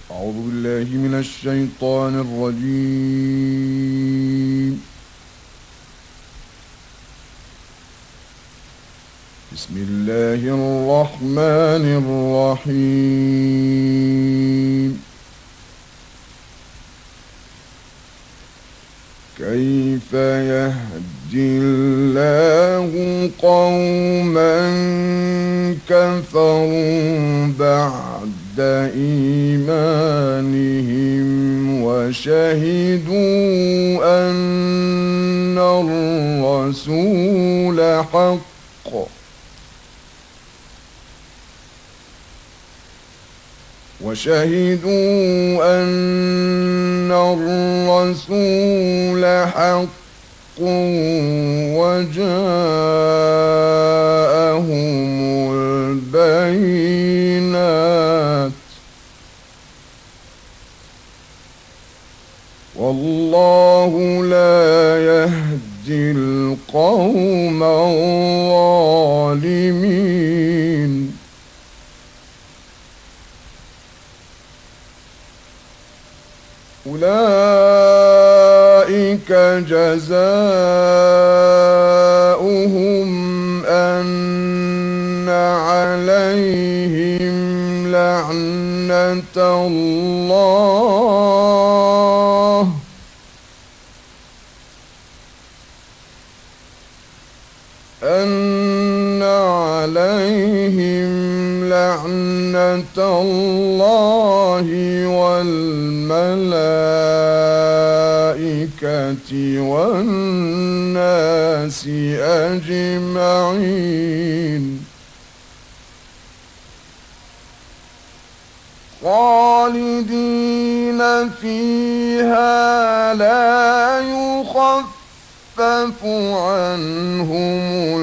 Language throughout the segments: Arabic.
أعوذ بالله من الشيطان الرجيم. بسم الله الرحمن الرحيم. كيف يهدي الله قوما كفروا بعد إيمانهم وشهدوا أن الرسول حق وجاءهم البينات والله لا يهدي القوم الظالمين. أولئك جزاؤهم أن عليهم لعنة الله والملائكة والناس أجمعين خالدين فيها لا يخفف عنهم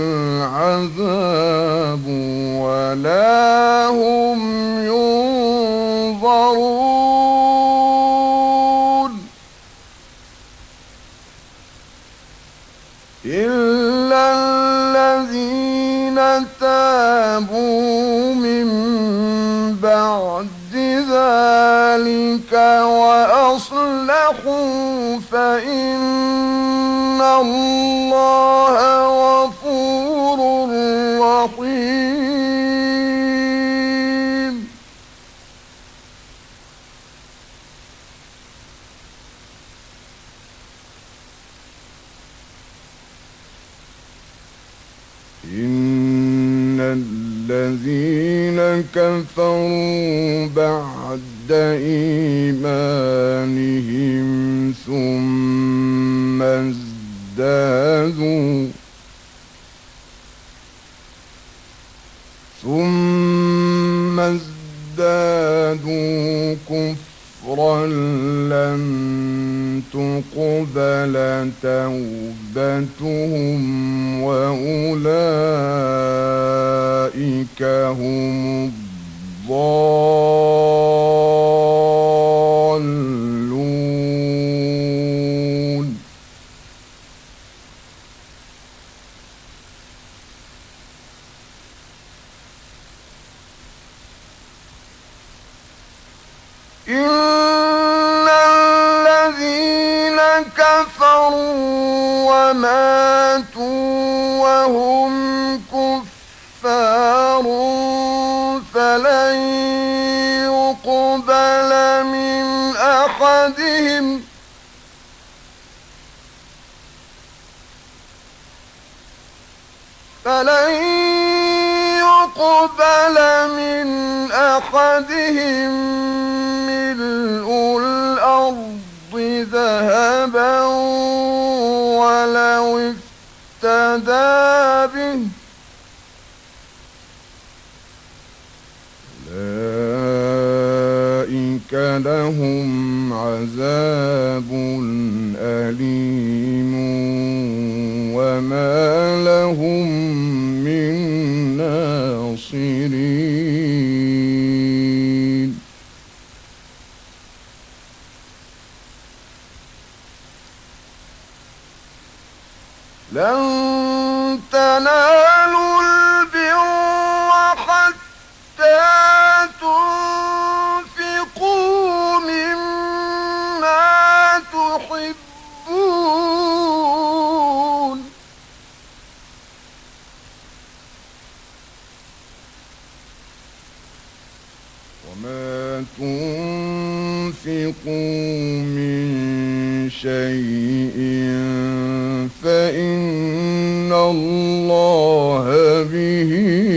العذاب ولا هم ينظرون إلا الذين تابوا من بعد ذلك وأصلحوا فإن الله غفور رحيم. إن الذين كفروا بعد إيمانهم ثم ازدادوا كفرا لن تقبل توبتهم وأولئك هم الضالون. إن الذين كفروا وماتوا وهم كفار فلن يقبل من أحدهم ملء الأرض ذهبا ولو افتدى به أولئك لهم عذاب أليم وما لهم من ناصرين. لن تنالوا البر حتى تنفقوا وما تنفقوا من شيء فإن الله به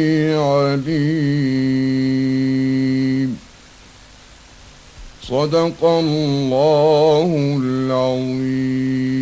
عليم. صدق الله العظيم.